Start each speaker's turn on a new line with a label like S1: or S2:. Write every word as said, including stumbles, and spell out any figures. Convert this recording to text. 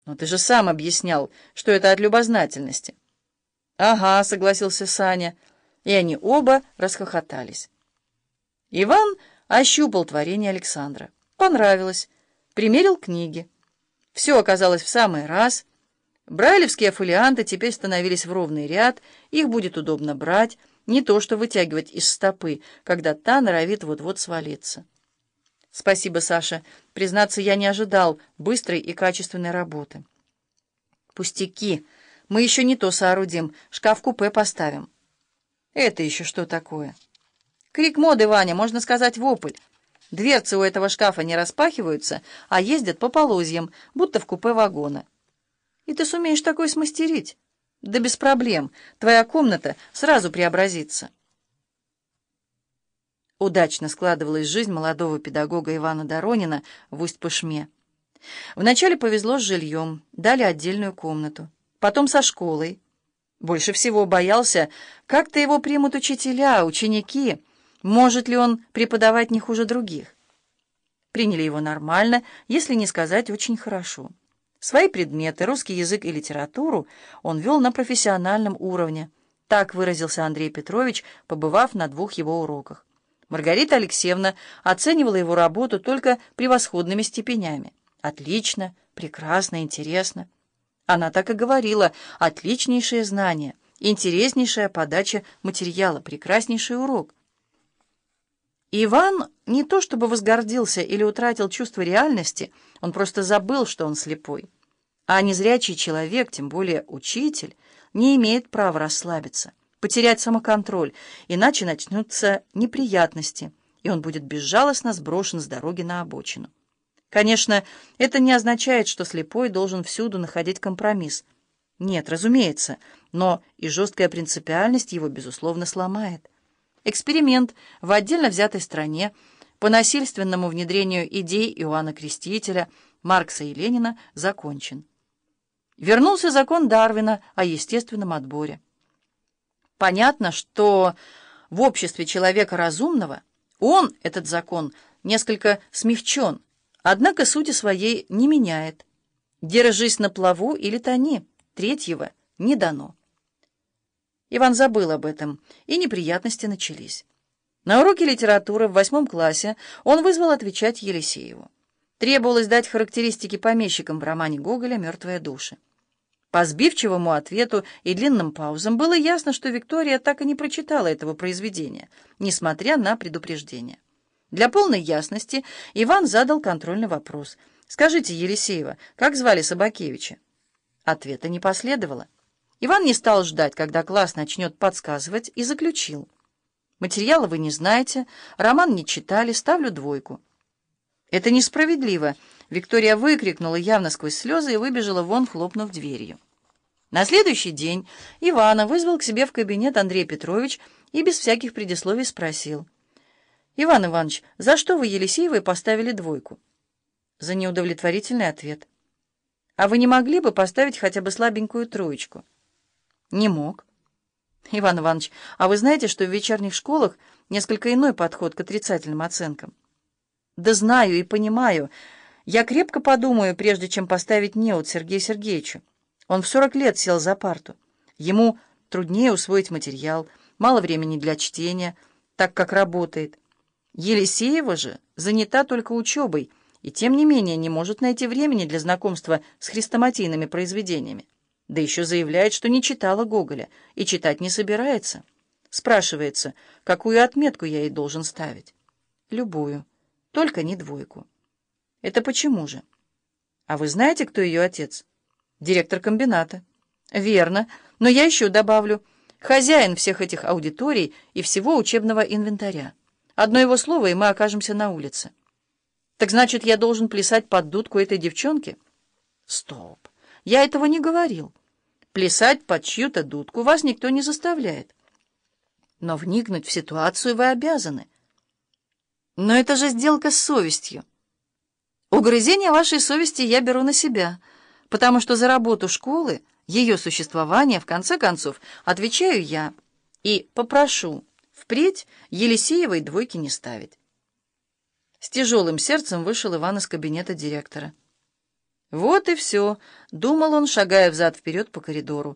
S1: Но ты же сам объяснял, что это от любознательности. Ага, согласился Саня, и они оба расхохотались. Иван ощупал творение Александра. Понравилось. Примерил книги. Все оказалось в самый раз. Брайлевские фолианты теперь становились в ровный ряд, их будет удобно брать, не то что вытягивать из стопы, когда та норовит вот-вот свалиться. Спасибо, Саша. Признаться, я не ожидал быстрой и качественной работы. Пустяки. Мы еще не то соорудим, шкаф-купе поставим. Это еще что такое? Крик моды, Ваня, можно сказать, вопль. Дверцы у этого шкафа не распахиваются, а ездят по полозьям, будто в купе вагона. И ты сумеешь такое смастерить? Да без проблем. Твоя комната сразу преобразится. Удачно складывалась жизнь молодого педагога Ивана Доронина в Усть-Пышме. Вначале повезло с жильем, дали отдельную комнату. Потом со школой. Больше всего боялся, как-то его примут учителя, ученики. Может ли он преподавать не хуже других? Приняли его нормально, если не сказать очень хорошо. Свои предметы, русский язык и литературу, он вел на профессиональном уровне. Так выразился Андрей Петрович, побывав на двух его уроках. Маргарита Алексеевна оценивала его работу только превосходными степенями. Отлично, прекрасно, интересно. Она так и говорила: отличнейшее знание, интереснейшая подача материала, прекраснейший урок. Иван не то чтобы возгордился или утратил чувство реальности, он просто забыл, что он слепой. А незрячий человек, тем более учитель, не имеет права расслабиться, потерять самоконтроль, иначе начнутся неприятности, и он будет безжалостно сброшен с дороги на обочину. Конечно, это не означает, что слепой должен всюду находить компромисс. Нет, разумеется, но и жесткая принципиальность его, безусловно, сломает. Эксперимент в отдельно взятой стране по насильственному внедрению идей Иоанна Крестителя, Маркса и Ленина закончен. Вернулся закон Дарвина о естественном отборе. Понятно, что в обществе человека разумного он, этот закон, несколько смягчен, однако сути своей не меняет. Держись на плаву или тони, третьего не дано. Иван забыл об этом, и неприятности начались. На уроке литературы в восьмом классе он вызвал отвечать Елисееву. Требовалось дать характеристики помещикам в романе Гоголя «Мертвые души». По сбивчивому ответу и длинным паузам было ясно, что Виктория так и не прочитала этого произведения, несмотря на предупреждение. Для полной ясности Иван задал контрольный вопрос. «Скажите, Елисеева, как звали Собакевича?» Ответа не последовало. Иван не стал ждать, когда класс начнет подсказывать, и заключил: «Материала вы не знаете, роман не читали, ставлю двойку». «Это несправедливо!» — Виктория выкрикнула явно сквозь слезы и выбежала вон, хлопнув дверью. На следующий день Ивана вызвал к себе в кабинет Андрей Петрович и без всяких предисловий спросил: «Иван Иванович, за что вы Елисеевой поставили двойку?» «За неудовлетворительный ответ». «А вы не могли бы поставить хотя бы слабенькую троечку?» «Не мог». «Иван Иванович, а вы знаете, что в вечерних школах несколько иной подход к отрицательным оценкам?» «Да знаю и понимаю. Я крепко подумаю, прежде чем поставить неуд Сергею Сергеевичу. Он в сорок лет сел за парту. Ему труднее усвоить материал, мало времени для чтения, так как работает. Елисеева же занята только учебой и, тем не менее, не может найти времени для знакомства с хрестоматийными произведениями. Да еще заявляет, что не читала Гоголя и читать не собирается. Спрашивается, какую отметку я ей должен ставить. Любую, только не двойку. Это почему же? А вы знаете, кто ее отец? Директор комбината. Верно, но я еще добавлю: хозяин всех этих аудиторий и всего учебного инвентаря. Одно его слово, и мы окажемся на улице. Так значит, я должен плясать под дудку этой девчонки? Стоп, я этого не говорил. Плясать под чью-то дудку вас никто не заставляет. Но вникнуть в ситуацию вы обязаны. Но это же сделка с совестью. Угрызение вашей совести я беру на себя, потому что за работу школы, ее существование, в конце концов, отвечаю я и попрошу впредь Елисеевой двойки не ставить. С тяжелым сердцем вышел Иван из кабинета директора. Вот и все, думал он, шагая взад-вперед по коридору.